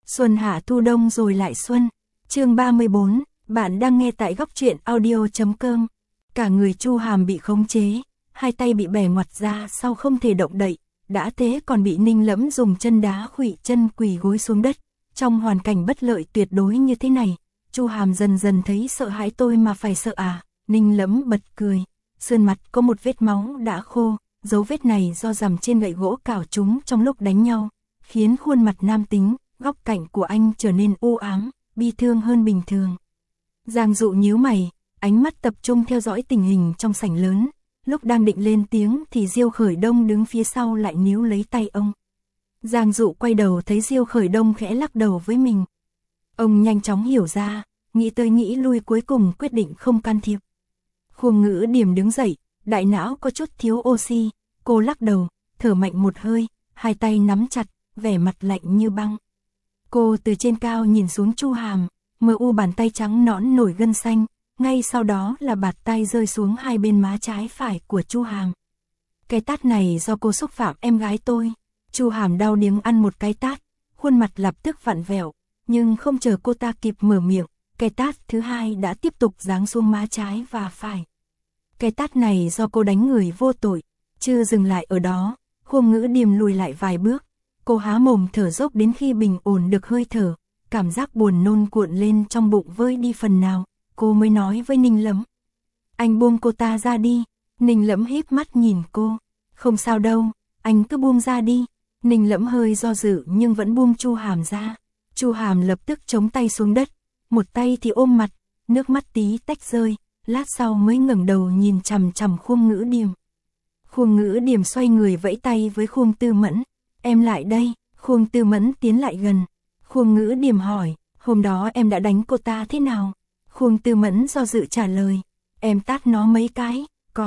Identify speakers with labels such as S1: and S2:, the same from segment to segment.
S1: Xuân hạ thu đông rồi lại xuân. Chương 34, bạn đang nghe tại góc truyện audio.com. Cả người Chu Hàm bị khống chế, hai tay bị bẻ ngoặt ra sau không thể động đậy, đã thế còn bị Ninh Lẫm dùng chân đá khuỵu chân quỳ gối xuống đất. Trong hoàn cảnh bất lợi tuyệt đối như thế này, Chu Hàm dần dần thấy sợ hãi. Tôi mà phải sợ à? Ninh Lẫm bật cười, sườn mặt có một vết máu đã khô, dấu vết này do rằm trên gậy gỗ cào trúng trong lúc đánh nhau, khiến khuôn mặt nam tính, góc cạnh của anh trở nên u ám, bi thương hơn bình thường. Giang Dụ nhíu mày, ánh mắt tập trung theo dõi tình hình trong sảnh lớn, lúc đang định lên tiếng thì Diêu Khởi Đông đứng phía sau lại níu lấy tay ông. Giang Dụ quay đầu thấy Diêu Khởi Đông khẽ lắc đầu với mình. Ông nhanh chóng hiểu ra, nghĩ tới nghĩ lui cuối cùng quyết định không can thiệp. Khuông Ngữ Điềm đứng dậy, đại não có chút thiếu oxy, cô lắc đầu, thở mạnh một hơi, hai tay nắm chặt, vẻ mặt lạnh như băng. Cô từ trên cao nhìn xuống Chu Hàm, mờ u bàn tay trắng nõn nổi gân xanh, ngay sau đó là bạt tay rơi xuống hai bên má trái phải của Chu Hàm. Cái tát này do cô xúc phạm em gái tôi. Chu Hàm đau điếng ăn một cái tát, khuôn mặt lập tức vặn vẹo, nhưng không chờ cô ta kịp mở miệng, cái tát thứ hai đã tiếp tục giáng xuống má trái và phải. Cái tát này do cô đánh người vô tội. Chưa dừng lại ở đó, Khuông Ngữ Điềm lùi lại vài bước, cô há mồm thở dốc đến khi bình ổn được hơi thở, cảm giác buồn nôn cuộn lên trong bụng vơi đi phần nào, cô mới nói với Ninh Lẫm. Anh buông cô ta ra đi. Ninh Lẫm híp mắt nhìn cô. Không sao đâu, anh cứ buông ra đi. Ninh Lẫm hơi do dự nhưng vẫn buông Chu Hàm ra. Chu Hàm lập tức chống tay xuống đất, một tay thì ôm mặt, nước mắt tí tách rơi, lát sau mới ngẩng đầu nhìn chằm chằm Khuông Ngữ Điềm. Khuông Ngữ Điềm xoay người vẫy tay với Khuông Tư Mẫn. Em lại đây. Khuông Tư Mẫn tiến lại gần. Khuông Ngữ Điềm hỏi, hôm đó em đã đánh cô ta thế nào? Khuông Tư Mẫn do dự trả lời, em tát nó mấy cái,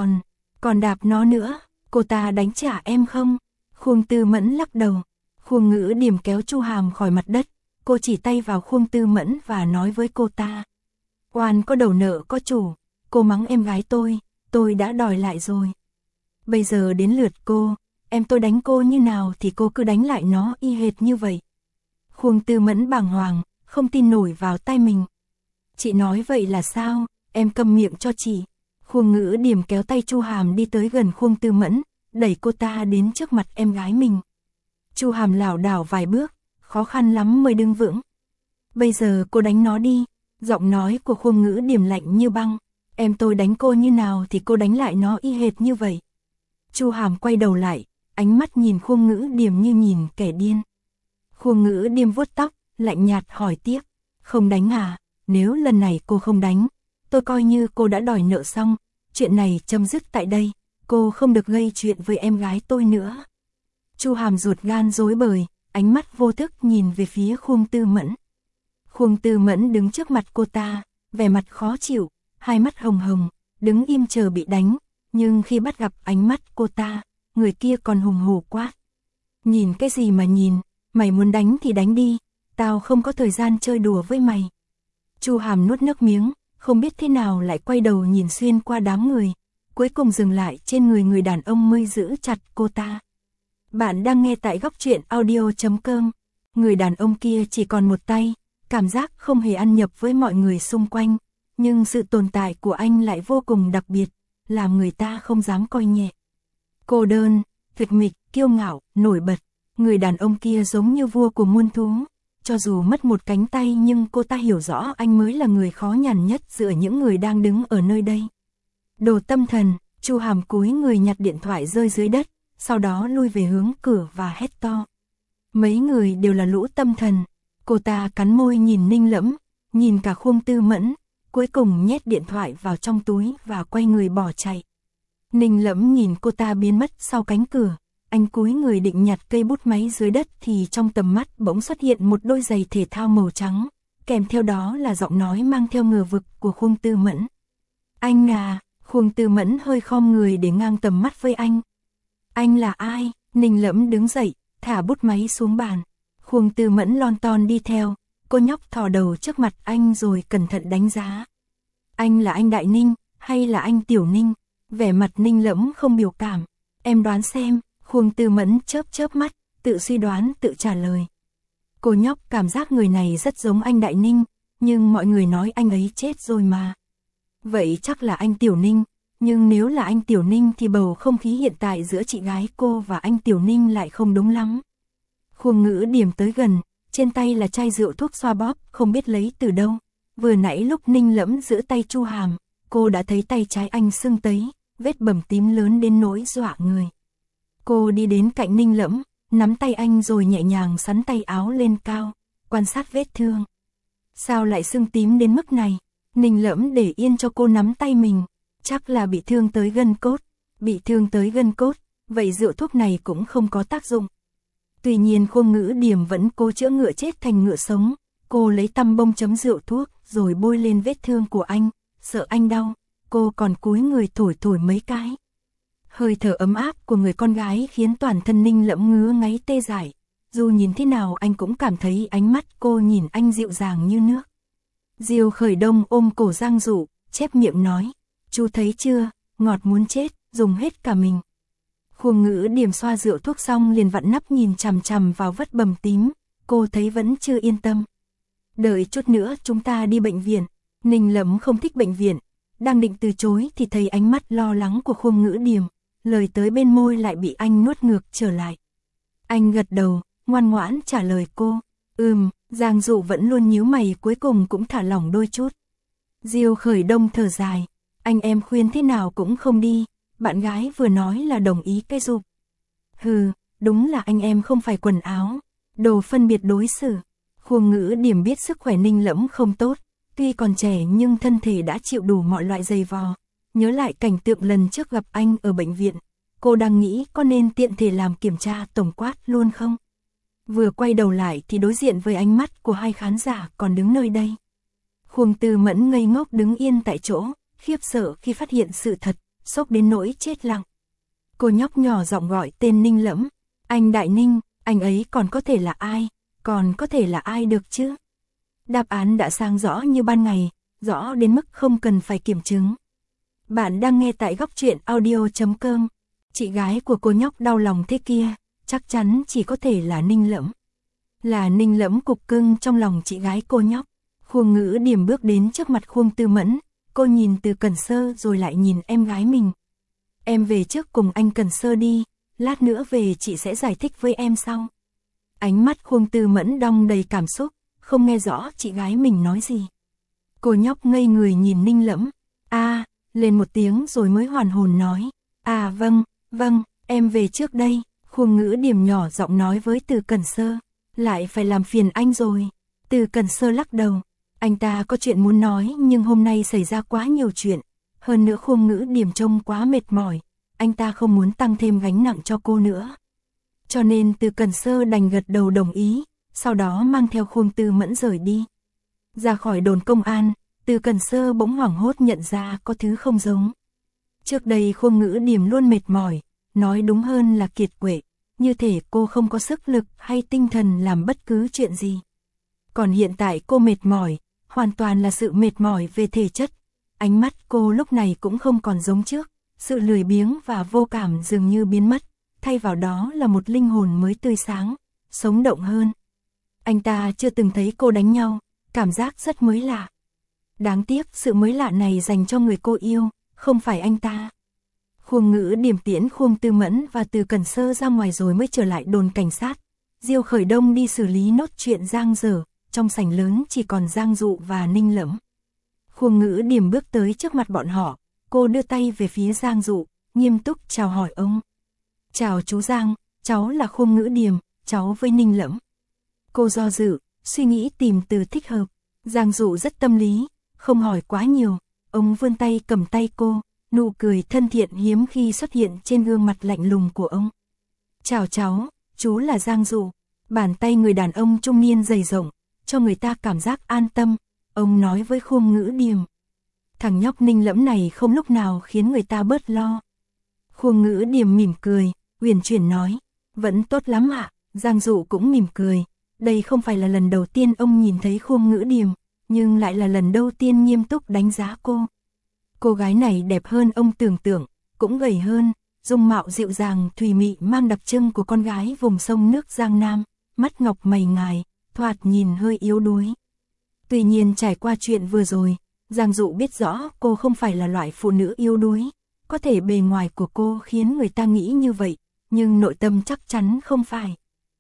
S1: còn đạp nó nữa, cô ta đánh trả em không? Khuông Tư Mẫn lắc đầu. Khuông Ngữ Điềm kéo Chu Hàm khỏi mặt đất, cô chỉ tay vào Khuông Tư Mẫn và nói với cô ta. Oan có đầu nợ có chủ, cô mắng em gái tôi đã đòi lại rồi. Bây giờ đến lượt cô, em tôi đánh cô như nào thì cô cứ đánh lại nó y hệt như vậy. Khuông Tư Mẫn bàng hoàng, không tin nổi vào tai mình. Chị nói vậy là sao? Em câm miệng cho chị. Khuông Ngữ Điềm kéo tay Chu Hàm đi tới gần Khuông Tư Mẫn, đẩy cô ta đến trước mặt em gái mình. Chu Hàm lảo đảo vài bước, khó khăn lắm mới đứng vững. Bây giờ cô đánh nó đi. Giọng nói của Khuông Ngữ Điềm lạnh như băng. Em tôi đánh cô như nào thì cô đánh lại nó y hệt như vậy. Chu Hàm quay đầu lại, ánh mắt nhìn Khuông Ngữ Điềm như nhìn kẻ điên. Khuông Ngữ Điềm vuốt tóc, lạnh nhạt hỏi tiếp. Không đánh à? Nếu lần này cô không đánh, tôi coi như cô đã đòi nợ xong, chuyện này chấm dứt tại đây, cô không được gây chuyện với em gái tôi nữa. Chu Hàm ruột gan rối bời, ánh mắt vô thức nhìn về phía Khuông Tư Mẫn. Khuông Tư Mẫn đứng trước mặt cô ta, vẻ mặt khó chịu, hai mắt hồng hồng, đứng im chờ bị đánh, nhưng khi bắt gặp ánh mắt cô ta, người kia còn hùng hổ quát. Nhìn cái gì mà nhìn, mày muốn đánh thì đánh đi, tao không có thời gian chơi đùa với mày. Chu Hàm nuốt nước miếng, không biết thế nào lại quay đầu nhìn xuyên qua đám người, cuối cùng dừng lại trên người đàn ông mới giữ chặt cô ta. Bạn đang nghe tại góc truyện audio.com. Người đàn ông kia chỉ còn một tay, cảm giác không hề ăn nhập với mọi người xung quanh, nhưng sự tồn tại của anh lại vô cùng đặc biệt, làm người ta không dám coi nhẹ. Cô đơn, tuyệt mịch, kiêu ngạo, nổi bật, người đàn ông kia giống như vua của muôn thú. Cho dù mất một cánh tay nhưng cô ta hiểu rõ anh mới là người khó nhằn nhất giữa những người đang đứng ở nơi đây. Đồ tâm thần. Chu Hàm cúi người nhặt điện thoại rơi dưới đất, sau đó lui về hướng cửa và hét to. Mấy người đều là lũ tâm thần. Cô ta cắn môi nhìn Ninh Lẫm, nhìn cả Khuông Tư Mẫn, cuối cùng nhét điện thoại vào trong túi và quay người bỏ chạy. Ninh Lẫm nhìn cô ta biến mất sau cánh cửa, anh cúi người định nhặt cây bút máy dưới đất thì trong tầm mắt bỗng xuất hiện một đôi giày thể thao màu trắng, kèm theo đó là giọng nói mang theo ngờ vực của Khuông Tư Mẫn. Anh à? Khuông Tư Mẫn hơi khom người để ngang tầm mắt với anh. Anh là ai? Ninh Lẫm đứng dậy, thả bút máy xuống bàn. Khuông Tư Mẫn lon ton đi theo, cô nhóc thò đầu trước mặt anh rồi cẩn thận đánh giá. Anh là anh Đại Ninh, hay là anh Tiểu Ninh? Vẻ mặt Ninh Lẫm không biểu cảm. Em đoán xem. Khuông Tư Mẫn chớp chớp mắt, tự suy đoán tự trả lời. Cô nhóc cảm giác người này rất giống anh Đại Ninh, nhưng mọi người nói anh ấy chết rồi mà. Vậy chắc là anh Tiểu Ninh, nhưng nếu là anh Tiểu Ninh thì bầu không khí hiện tại giữa chị gái cô và anh Tiểu Ninh lại không đúng lắm. Khuông Ngữ Điềm tới gần, trên tay là chai rượu thuốc xoa bóp, không biết lấy từ đâu. Vừa nãy lúc Ninh Lẫm giữ tay Chu Hàm, cô đã thấy tay trái anh sưng tấy, vết bầm tím lớn đến nỗi dọa người. Cô đi đến cạnh Ninh Lẫm, nắm tay anh rồi nhẹ nhàng xắn tay áo lên cao, quan sát vết thương. Sao lại sưng tím đến mức này? Ninh Lẫm để yên cho cô nắm tay mình, chắc là bị thương tới gân cốt. Bị thương tới gân cốt, vậy rượu thuốc này cũng không có tác dụng. Tuy nhiên Khuông Ngữ Điềm vẫn cố chữa ngựa chết thành ngựa sống. Cô lấy tăm bông chấm rượu thuốc rồi bôi lên vết thương của anh, sợ anh đau, cô còn cúi người thổi thổi mấy cái. Hơi thở ấm áp của người con gái khiến toàn thân Ninh Lẫm ngứa ngáy tê dại. Dù nhìn thế nào anh cũng cảm thấy ánh mắt cô nhìn anh dịu dàng như nước. Diêu Khởi Đông ôm cổ Giang Dụ, chép miệng nói, chú thấy chưa, ngọt muốn chết, dùng hết cả mình. Khuông Ngữ Điềm xoa rượu thuốc xong liền vặn nắp nhìn chằm chằm vào vết bầm tím, cô thấy vẫn chưa yên tâm. Đợi chút nữa chúng ta đi bệnh viện. Ninh Lẫm không thích bệnh viện, đang định từ chối thì thấy ánh mắt lo lắng của Khuông Ngữ Điềm, lời tới bên môi lại bị anh nuốt ngược trở lại. Anh gật đầu, ngoan ngoãn trả lời cô, Giang Dụ vẫn luôn nhíu mày cuối cùng cũng thả lỏng đôi chút. Diêu Khởi Đông thở dài, anh em khuyên thế nào cũng không đi, bạn gái vừa nói là đồng ý cái dục. Hừ, đúng là anh em không phải quần áo, đồ phân biệt đối xử. Khuông Ngữ Điềm biết sức khỏe Ninh Lẫm không tốt, tuy còn trẻ nhưng thân thể đã chịu đủ mọi loại dày vò. Nhớ lại cảnh tượng lần trước gặp anh ở bệnh viện, cô đang nghĩ có nên tiện thể làm kiểm tra tổng quát luôn không? Vừa quay đầu lại thì đối diện với ánh mắt của hai khán giả còn đứng nơi đây. Khuông Tư Mẫn ngây ngốc đứng yên tại chỗ, khiếp sợ khi phát hiện sự thật, sốc đến nỗi chết lặng. Cô nhóc nhỏ giọng gọi tên Ninh Lẫm, anh Đại Ninh, anh ấy còn có thể là ai? Còn có thể là ai được chứ? Đáp án đã sáng rõ như ban ngày, rõ đến mức không cần phải kiểm chứng. Bạn đang nghe tại góc truyện audio.com. Chị gái của cô nhóc đau lòng thế kia, chắc chắn chỉ có thể là Ninh Lẫm. Là Ninh Lẫm cục cưng trong lòng chị gái cô nhóc. Khuông Ngữ Điềm bước đến trước mặt Khuông Tư Mẫn, cô nhìn Từ Cẩn Sơ rồi lại nhìn em gái mình. Em về trước cùng anh Cẩn Sơ đi, lát nữa về chị sẽ giải thích với em sau. Ánh mắt Khuông Tư Mẫn đong đầy cảm xúc, không nghe rõ chị gái mình nói gì. Cô nhóc ngây người nhìn Ninh Lẫm, lên một tiếng rồi mới hoàn hồn nói, vâng, em về trước đây. Khuông Ngữ Điềm nhỏ giọng nói với Từ Cẩn Sơ, lại phải làm phiền anh rồi. Từ Cẩn Sơ lắc đầu, anh ta có chuyện muốn nói nhưng hôm nay xảy ra quá nhiều chuyện, hơn nữa Khuông Ngữ Điềm trông quá mệt mỏi, anh ta không muốn tăng thêm gánh nặng cho cô nữa. Cho nên Từ Cẩn Sơ đành gật đầu đồng ý, sau đó mang theo Khuông Tư Mẫn rời đi. Ra khỏi đồn công an, Từ Cẩn Sơ bỗng hoảng hốt nhận ra có thứ không giống. Trước đây Khuông Ngữ Điềm luôn mệt mỏi, nói đúng hơn là kiệt quệ, như thể cô không có sức lực hay tinh thần làm bất cứ chuyện gì. Còn hiện tại cô mệt mỏi, hoàn toàn là sự mệt mỏi về thể chất. Ánh mắt cô lúc này cũng không còn giống trước, sự lười biếng và vô cảm dường như biến mất, thay vào đó là một linh hồn mới tươi sáng, sống động hơn. Anh ta chưa từng thấy cô đánh nhau, cảm giác rất mới lạ. Đáng tiếc sự mới lạ này dành cho người cô yêu, không phải anh ta. Khuông Ngữ Điềm tiễn Khuông Tư Mẫn và Từ Cẩn Sơ ra ngoài rồi mới trở lại đồn cảnh sát. Diêu Khởi Đông đi xử lý nốt chuyện giang dở, trong sảnh lớn chỉ còn Giang Dụ và Ninh Lẫm. Khuông Ngữ Điềm bước tới trước mặt bọn họ, cô đưa tay về phía Giang Dụ, nghiêm túc chào hỏi ông. Chào chú Giang, cháu là Khuông Ngữ Điềm, cháu với Ninh Lẫm. Cô do dự, suy nghĩ tìm từ thích hợp. Giang Dụ rất tâm lý, không hỏi quá nhiều, ông vươn tay cầm tay cô, nụ cười thân thiện hiếm khi xuất hiện trên gương mặt lạnh lùng của ông. Chào cháu, chú là Giang Dụ. Bàn tay người đàn ông trung niên dày rộng, cho người ta cảm giác an tâm, ông nói với Khuông Ngữ Điềm. Thằng nhóc Ninh Lẫm này không lúc nào khiến người ta bớt lo. Khuông Ngữ Điềm mỉm cười, uyển chuyển nói, vẫn tốt lắm ạ. Giang Dụ cũng mỉm cười, đây không phải là lần đầu tiên ông nhìn thấy Khuông Ngữ Điềm, nhưng lại là lần đầu tiên nghiêm túc đánh giá cô. Cô gái này đẹp hơn ông tưởng tượng, cũng gầy hơn, dung mạo dịu dàng thùy mị mang đặc trưng của con gái vùng sông nước Giang Nam, mắt ngọc mày ngài, thoạt nhìn hơi yếu đuối. Tuy nhiên trải qua chuyện vừa rồi, Giang Dụ biết rõ cô không phải là loại phụ nữ yếu đuối, có thể bề ngoài của cô khiến người ta nghĩ như vậy, nhưng nội tâm chắc chắn không phải.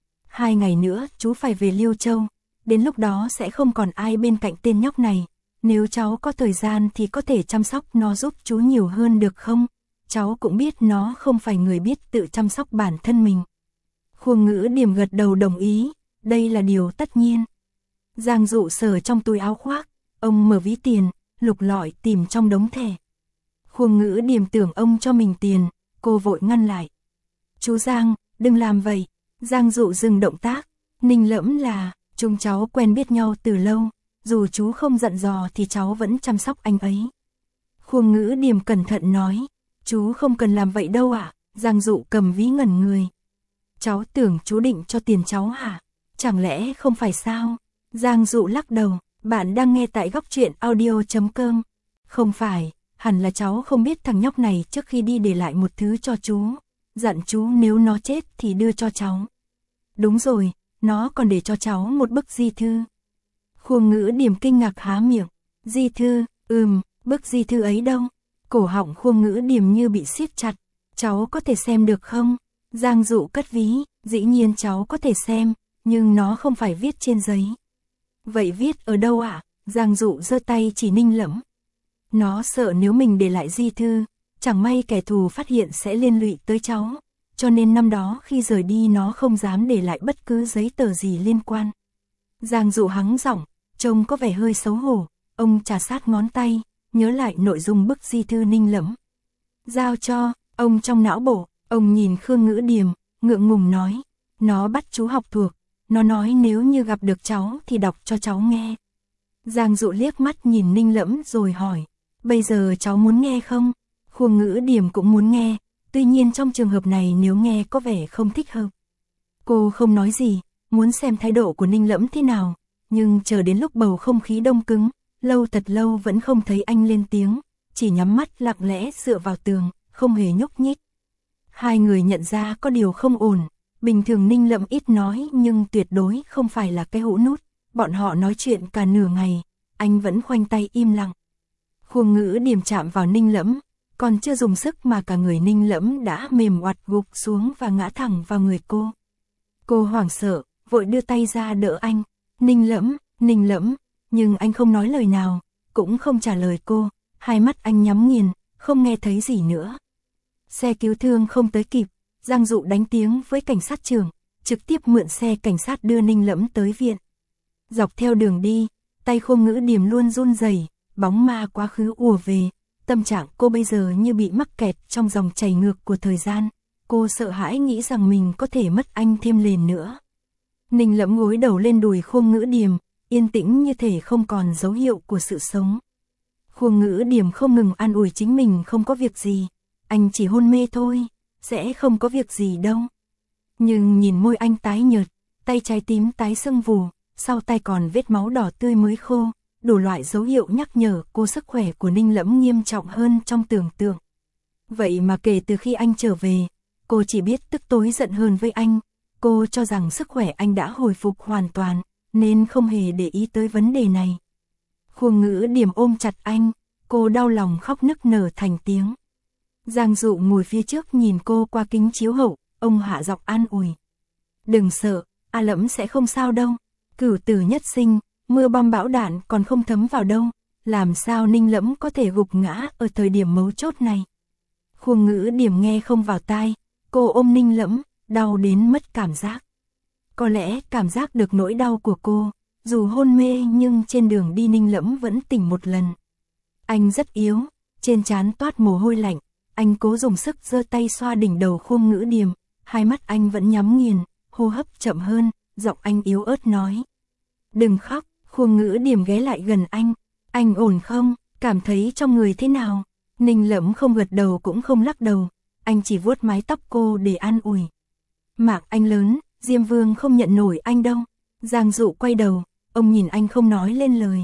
S1: 2 ngày nữa chú phải về Liêu Châu, đến lúc đó sẽ không còn ai bên cạnh tên nhóc này, nếu cháu có thời gian thì có thể chăm sóc nó giúp chú nhiều hơn được không? Cháu cũng biết nó không phải người biết tự chăm sóc bản thân mình. Khuông Ngữ Điềm gật đầu đồng ý, đây là điều tất nhiên. Giang Dụ sờ trong túi áo khoác, ông mở ví tiền, lục lọi tìm trong đống thẻ. Khuông Ngữ Điềm tưởng ông cho mình tiền, cô vội ngăn lại. Chú Giang, đừng làm vậy. Giang Dụ dừng động tác, Ninh Lẫm là, chúng cháu quen biết nhau từ lâu, dù chú không dặn dò thì cháu vẫn chăm sóc anh ấy. Khuông Ngữ Điềm cẩn thận nói, chú không cần làm vậy đâu ạ. Giang Dụ cầm ví ngẩn người. Cháu tưởng chú định cho tiền cháu hả? Chẳng lẽ không phải sao? Giang Dụ lắc đầu, bạn đang nghe tại góc truyện audio.com. Không phải, hẳn là cháu không biết thằng nhóc này trước khi đi để lại một thứ cho chú. Dặn chú nếu nó chết thì đưa cho cháu. Đúng rồi, nó còn để cho cháu một bức di thư. Khuông Ngữ Điềm kinh ngạc há miệng. Di thư, bức di thư ấy đâu? Cổ họng Khuông Ngữ Điềm như bị siết chặt. Cháu có thể xem được không? Giang Dụ cất ví, dĩ nhiên cháu có thể xem, nhưng nó không phải viết trên giấy. Vậy viết ở đâu ạ? Giang Dụ giơ tay chỉ Ninh Lẫm. Nó sợ nếu mình để lại di thư, chẳng may kẻ thù phát hiện sẽ liên lụy tới cháu, cho nên năm đó khi rời đi nó không dám để lại bất cứ giấy tờ gì liên quan. Giang Dụ hắng giọng, trông có vẻ hơi xấu hổ, ông chà sát ngón tay, nhớ lại nội dung bức di thư Ninh Lẫm. Giao cho, ông trong não bộ, ông nhìn Khuông Ngữ Điềm, ngượng ngùng nói, nó bắt chú học thuộc, nó nói nếu như gặp được cháu thì đọc cho cháu nghe. Giang Dụ liếc mắt nhìn Ninh Lẫm rồi hỏi, bây giờ cháu muốn nghe không? Khuông Ngữ Điềm cũng muốn nghe, tuy nhiên trong trường hợp này nếu nghe có vẻ không thích hợp. Cô không nói gì, muốn xem thái độ của Ninh Lẫm thế nào, nhưng chờ đến lúc bầu không khí đông cứng, lâu thật lâu vẫn không thấy anh lên tiếng, chỉ nhắm mắt lặng lẽ dựa vào tường, không hề nhúc nhích. Hai người nhận ra có điều không ổn, bình thường Ninh Lẫm ít nói nhưng tuyệt đối không phải là cái hũ nút, bọn họ nói chuyện cả nửa ngày, anh vẫn khoanh tay im lặng. Khuông Ngữ Điềm chạm vào Ninh Lẫm, còn chưa dùng sức mà cả người Ninh Lẫm đã mềm oặt gục xuống và ngã thẳng vào người cô. Cô hoảng sợ, vội đưa tay ra đỡ anh. Ninh Lẫm, nhưng anh không nói lời nào, cũng không trả lời cô, hai mắt anh nhắm nghiền, không nghe thấy gì nữa. Xe cứu thương không tới kịp, Giang Dụ đánh tiếng với cảnh sát trưởng, trực tiếp mượn xe cảnh sát đưa Ninh Lẫm tới viện. Dọc theo đường đi, tay Khuông Ngữ Điềm luôn run rẩy, bóng ma quá khứ ùa về, tâm trạng cô bây giờ như bị mắc kẹt trong dòng chảy ngược của thời gian, cô sợ hãi nghĩ rằng mình có thể mất anh thêm lần nữa. Ninh Lẫm gối đầu lên đùi Khuông Ngữ Điềm, yên tĩnh như thể không còn dấu hiệu của sự sống. Khuông Ngữ Điềm không ngừng an ủi chính mình không có việc gì, anh chỉ hôn mê thôi, sẽ không có việc gì đâu. Nhưng nhìn môi anh tái nhợt, tay trái tím tái sưng vù, sau tay còn vết máu đỏ tươi mới khô, đủ loại dấu hiệu nhắc nhở cô sức khỏe của Ninh Lẫm nghiêm trọng hơn trong tưởng tượng. Vậy mà kể từ khi anh trở về, cô chỉ biết tức tối giận hơn với anh, cô cho rằng sức khỏe anh đã hồi phục hoàn toàn, nên không hề để ý tới vấn đề này. Khuông Ngữ Điềm ôm chặt anh, cô đau lòng khóc nức nở thành tiếng. Giang Dụ ngồi phía trước nhìn cô qua kính chiếu hậu, ông hạ giọng an ủi. Đừng sợ, A Lẫm sẽ không sao đâu, cửu tử nhất sinh, mưa bom bão đạn còn không thấm vào đâu, làm sao Ninh Lẫm có thể gục ngã ở thời điểm mấu chốt này. Khuông Ngữ Điềm nghe không vào tai, cô ôm Ninh Lẫm, đau đến mất cảm giác. Có lẽ cảm giác được nỗi đau của cô, dù hôn mê nhưng trên đường đi Ninh Lẫm vẫn tỉnh một lần. Anh rất yếu, trên trán toát mồ hôi lạnh, anh cố dùng sức giơ tay xoa đỉnh đầu Khuông Ngữ Điềm, hai mắt anh vẫn nhắm nghiền, hô hấp chậm hơn, giọng anh yếu ớt nói. Đừng khóc. Khuông Ngữ Điềm ghé lại gần anh ổn không, cảm thấy trong người thế nào? Ninh Lẫm không gật đầu cũng không lắc đầu, anh chỉ vuốt mái tóc cô để an ủi. Mạng anh lớn, Diêm Vương không nhận nổi anh đâu. Giang Dụ quay đầu, ông nhìn anh không nói lên lời.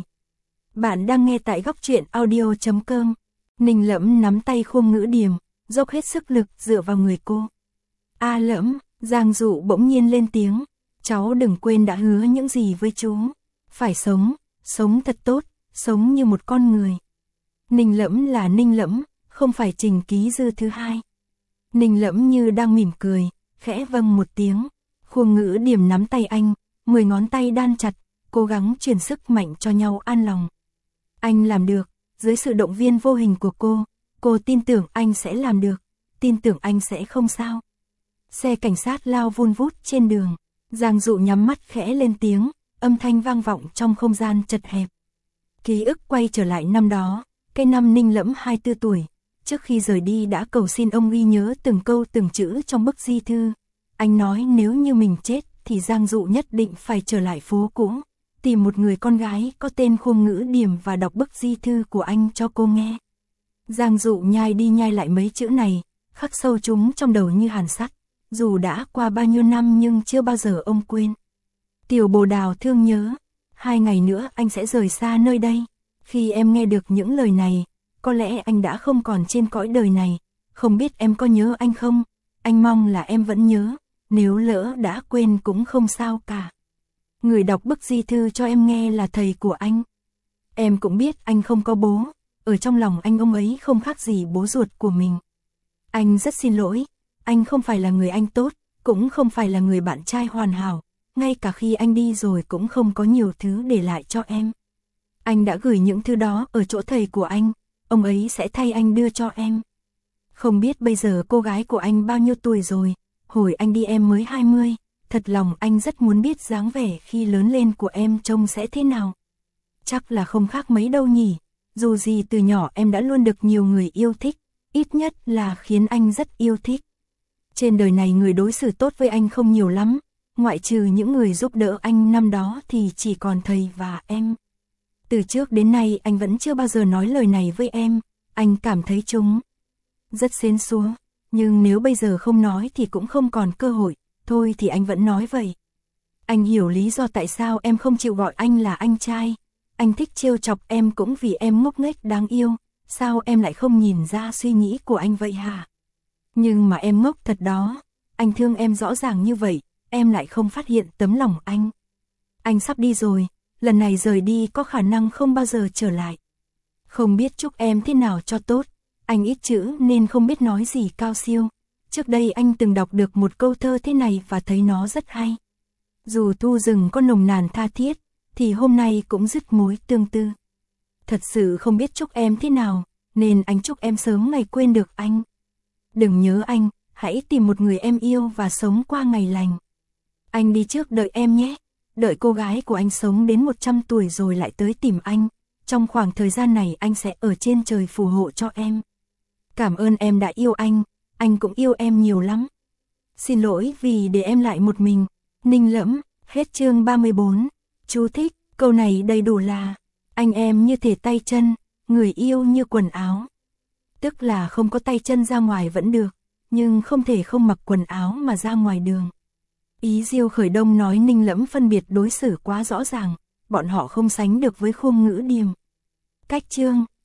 S1: Bạn đang nghe tại góc truyện audio.com. Ninh Lẫm nắm tay Khuông Ngữ Điềm, dốc hết sức lực dựa vào người cô. A Lẫm, Giang Dụ bỗng nhiên lên tiếng, Cháu đừng quên đã hứa những gì với chú. Phải sống, sống thật tốt, sống như một con người. Ninh Lẫm là Ninh Lẫm, không phải Trình Ký Dư thứ hai. Ninh Lẫm như đang mỉm cười, khẽ vâng một tiếng. Khuông Ngữ Điềm nắm tay anh, 10 ngón tay đan chặt, cố gắng truyền sức mạnh cho nhau an lòng. Anh làm được, dưới sự động viên vô hình của cô tin tưởng anh sẽ làm được, tin tưởng anh sẽ không sao. Xe cảnh sát lao vun vút trên đường, Giang Dụ nhắm mắt khẽ lên tiếng, âm thanh vang vọng trong không gian chật hẹp. Ký ức quay trở lại năm đó, cái năm Ninh Lẫm 24 tuổi, trước khi rời đi đã cầu xin ông ghi nhớ từng câu từng chữ trong bức di thư. Anh nói nếu như mình chết thì Giang Dụ nhất định phải trở lại phố cũ, tìm một người con gái có tên Khuông Ngữ Điềm và đọc bức di thư của anh cho cô nghe. Giang Dụ nhai đi nhai lại mấy chữ này, khắc sâu chúng trong đầu như hàn sắt, dù đã qua bao nhiêu năm nhưng chưa bao giờ ông quên. Tiểu Bồ Đào thương nhớ, 2 ngày nữa anh sẽ rời xa nơi đây. Khi em nghe được những lời này, có lẽ anh đã không còn trên cõi đời này, không biết em có nhớ anh không, anh mong là em vẫn nhớ, nếu lỡ đã quên cũng không sao cả. Người đọc bức di thư cho em nghe là thầy của anh. Em cũng biết anh không có bố, ở trong lòng anh ông ấy không khác gì bố ruột của mình. Anh rất xin lỗi, anh không phải là người anh tốt, cũng không phải là người bạn trai hoàn hảo, ngay cả khi anh đi rồi cũng không có nhiều thứ để lại cho em. Anh đã gửi những thứ đó ở chỗ thầy của anh, ông ấy sẽ thay anh đưa cho em. Không biết bây giờ cô gái của anh bao nhiêu tuổi rồi, hồi anh đi em mới 20, thật lòng anh rất muốn biết dáng vẻ khi lớn lên của em trông sẽ thế nào. Chắc là không khác mấy đâu nhỉ, dù gì từ nhỏ em đã luôn được nhiều người yêu thích, ít nhất là khiến anh rất yêu thích. Trên đời này người đối xử tốt với anh không nhiều lắm, ngoại trừ những người giúp đỡ anh năm đó thì chỉ còn thầy và em. Từ trước đến nay anh vẫn chưa bao giờ nói lời này với em, anh cảm thấy chúng rất xến xúa, nhưng nếu bây giờ không nói thì cũng không còn cơ hội, thôi thì anh vẫn nói vậy. Anh hiểu lý do tại sao em không chịu gọi anh là anh trai, anh thích trêu chọc em cũng vì em ngốc nghếch đáng yêu, sao em lại không nhìn ra suy nghĩ của anh vậy hả? Nhưng mà em ngốc thật đó, anh thương em rõ ràng như vậy, em lại không phát hiện tấm lòng anh. Anh sắp đi rồi, lần này rời đi có khả năng không bao giờ trở lại. Không biết chúc em thế nào cho tốt, anh ít chữ nên không biết nói gì cao siêu. Trước đây anh từng đọc được một câu thơ thế này và thấy nó rất hay. Dù thu rừng có nồng nàn tha thiết, thì hôm nay cũng dứt mối tương tư. Thật sự không biết chúc em thế nào, nên anh chúc em sớm ngày quên được anh. Đừng nhớ anh, hãy tìm một người em yêu và sống qua ngày lành. Anh đi trước đợi em nhé, đợi cô gái của anh sống đến 100 tuổi rồi lại tới tìm anh. Trong khoảng thời gian này anh sẽ ở trên trời phù hộ cho em. Cảm ơn em đã yêu anh cũng yêu em nhiều lắm. Xin lỗi vì để em lại một mình. Ninh Lẫm, hết chương 34. Chú thích, câu này đầy đủ là anh em như thể tay chân, người yêu như quần áo. Tức là không có tay chân ra ngoài vẫn được, nhưng không thể không mặc quần áo mà ra ngoài đường. Ý Diêu Khởi Đông nói Ninh Lẫm phân biệt đối xử quá rõ ràng, bọn họ không sánh được với Khuông Ngữ Điềm. Cách chương